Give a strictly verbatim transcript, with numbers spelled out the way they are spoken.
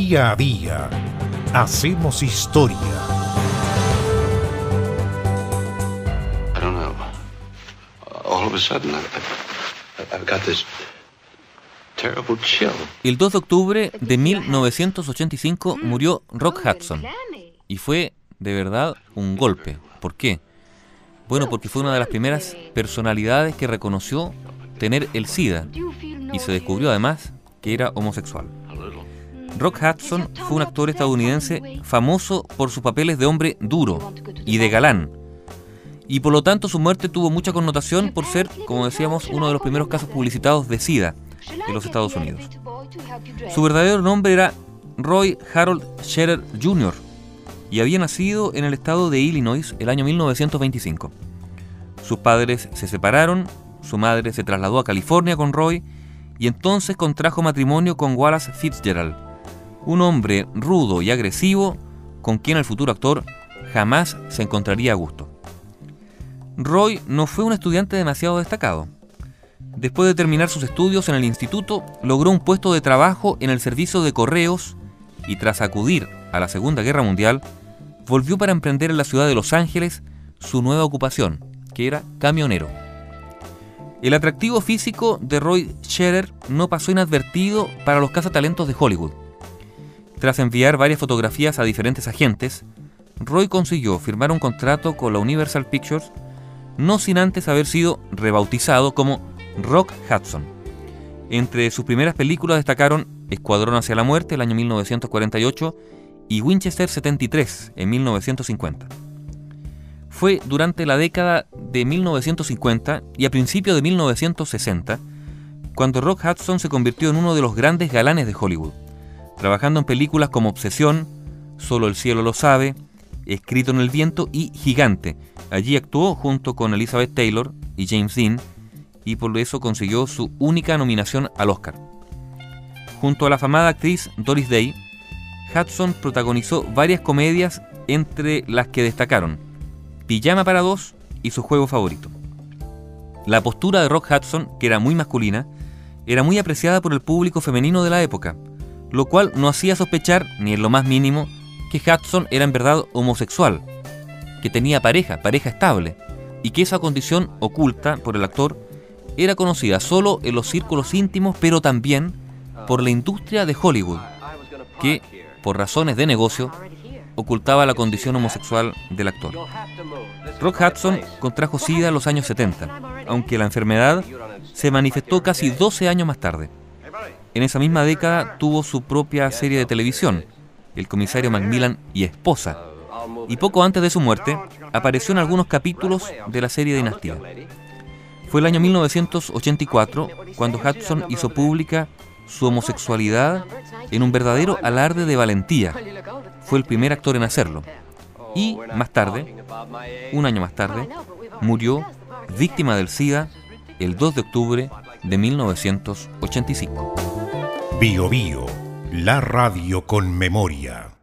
Día a día hacemos historia. I don't know. All of a sudden, I've, I've got this terrible chill. El dos de octubre de mil novecientos ochenta y cinco murió Rock Hudson. Y fue, de verdad, un golpe. ¿Por qué? Bueno, porque fue una de las primeras personalidades que reconoció tener el SIDA. Y se descubrió además que era homosexual. Rock Hudson fue un actor estadounidense famoso por sus papeles de hombre duro y de galán. Y por lo tanto su muerte tuvo mucha connotación por ser, como decíamos, uno de los primeros casos publicitados de SIDA en los Estados Unidos. Su verdadero nombre era Roy Harold Scherer junior y había nacido en el estado de Illinois el año mil novecientos veinticinco. Sus padres se separaron, su madre se trasladó a California con Roy y entonces contrajo matrimonio con Wallace Fitzgerald, un hombre rudo y agresivo con quien el futuro actor jamás se encontraría a gusto. Roy no fue un estudiante demasiado destacado. Después de terminar sus estudios en el instituto, logró un puesto de trabajo en el servicio de correos y tras acudir a la Segunda Guerra Mundial, volvió para emprender en la ciudad de Los Ángeles su nueva ocupación, que era camionero. El atractivo físico de Roy Scherer no pasó inadvertido para los cazatalentos de Hollywood. Tras enviar varias fotografías a diferentes agentes, Roy consiguió firmar un contrato con la Universal Pictures, no sin antes haber sido rebautizado como Rock Hudson. Entre sus primeras películas destacaron Escuadrón hacia la muerte, el año mil novecientos cuarenta y ocho, y Winchester setenta y tres, en mil novecientos cincuenta. Fue durante la década de mil novecientos cincuenta y a principios de mil novecientos sesenta cuando Rock Hudson se convirtió en uno de los grandes galanes de Hollywood, trabajando en películas como Obsesión, Solo el cielo lo sabe, Escrito en el viento y Gigante. Allí actuó junto con Elizabeth Taylor y James Dean y por eso consiguió su única nominación al Oscar. Junto a la afamada actriz Doris Day, Hudson protagonizó varias comedias entre las que destacaron Pijama para dos y Su juego favorito. La postura de Rock Hudson, que era muy masculina, era muy apreciada por el público femenino de la época, lo cual no hacía sospechar, ni en lo más mínimo, que Hudson era en verdad homosexual, que tenía pareja, pareja estable, y que esa condición oculta por el actor era conocida solo en los círculos íntimos, pero también por la industria de Hollywood, que, por razones de negocio, ocultaba la condición homosexual del actor. Rock Hudson contrajo SIDA en los años setenta, aunque la enfermedad se manifestó casi doce años más tarde. En esa misma década tuvo su propia serie de televisión, El comisario Macmillan y esposa, y poco antes de su muerte apareció en algunos capítulos de la serie Dinastía. Fue el año mil novecientos ochenta y cuatro cuando Hudson hizo pública su homosexualidad en un verdadero alarde de valentía. Fue el primer actor en hacerlo. Y más tarde, un año más tarde, murió víctima del SIDA el dos de octubre de mil novecientos ochenta y cinco. Bio Bio, la radio con memoria.